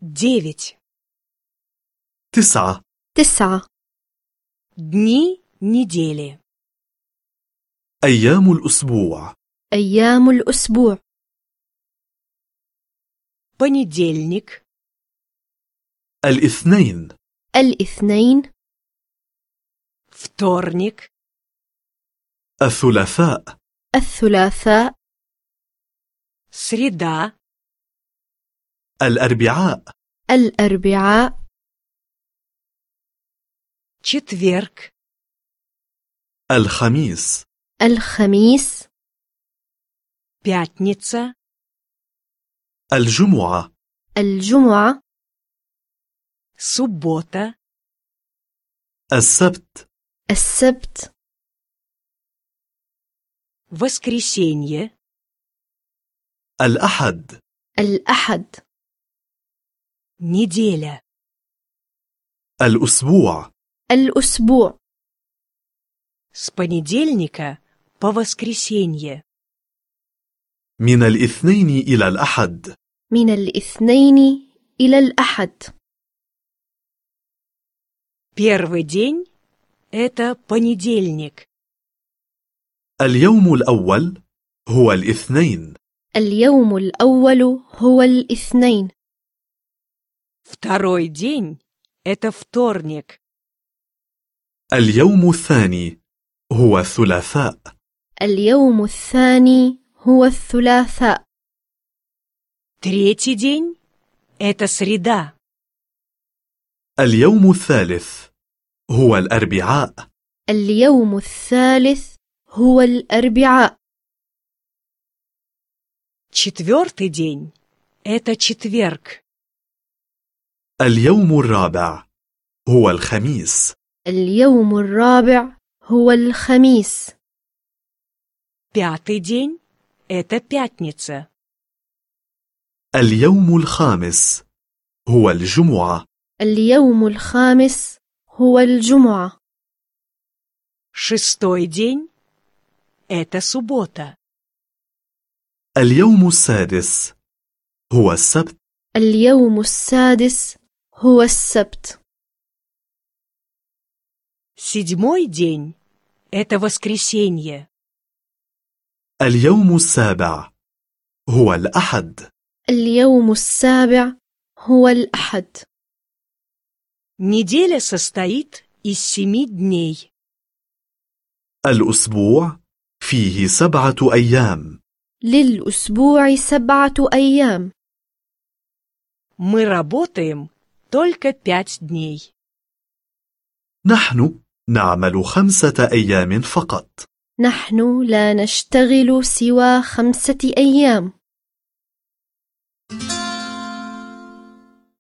9. 9. 9. Дни недели. أيام الأسبوع. أيام الأسبوع. Понедельник, الاثنين. الاثنين. вторник, الثلاثاء. الثلاثاء. среда, الأربعاء. الأربعاء. четверг, الخميس. الخميس. пятница, الجمعة. الجمعة. суббота, السبت. السبت. воскресенье, الأحد. الأحد. неделя. الأسبوع. الأسبوع. С понедельника по воскресенье. من الاثنين إلى الأحد. من الاثنين إلى الأحد. Первый день – это понедельник. اليوم الأول هو الاثنين. اليوم الأول هو الاثنين. Второй день – это вторник. اليوم الثاني هو الثلاثاء. اليوم الثاني هو الثلاثاء. Третий день – это среда. اليوم الثالث هو الأربعاء. اليوم الثالث هو الأربعاء. Четвертый день – это четверг. اليوم الرابع هو الخميس. اليوم الرابع هو الخميس. Пятый день – это пятница. اليوم الخامس هو الجمعة. اليوم الخامس هو الجمعة. Шестой день – это суббота. اليوم السادس هو السبت. اليوم السادس هو السبت. Седьмой день – это воскресенье. اليوم السابع هو الأحد. اليوم السابع هو الأحد. Неделя состоит из 7 дней. الأسبوع فيه 7 أيام. للأسبوع 7 أيام. Мы работаем только 5 дней. نحن نعمل 5 أيام فقط. نحن لا نشتغل سوى 5 أيام.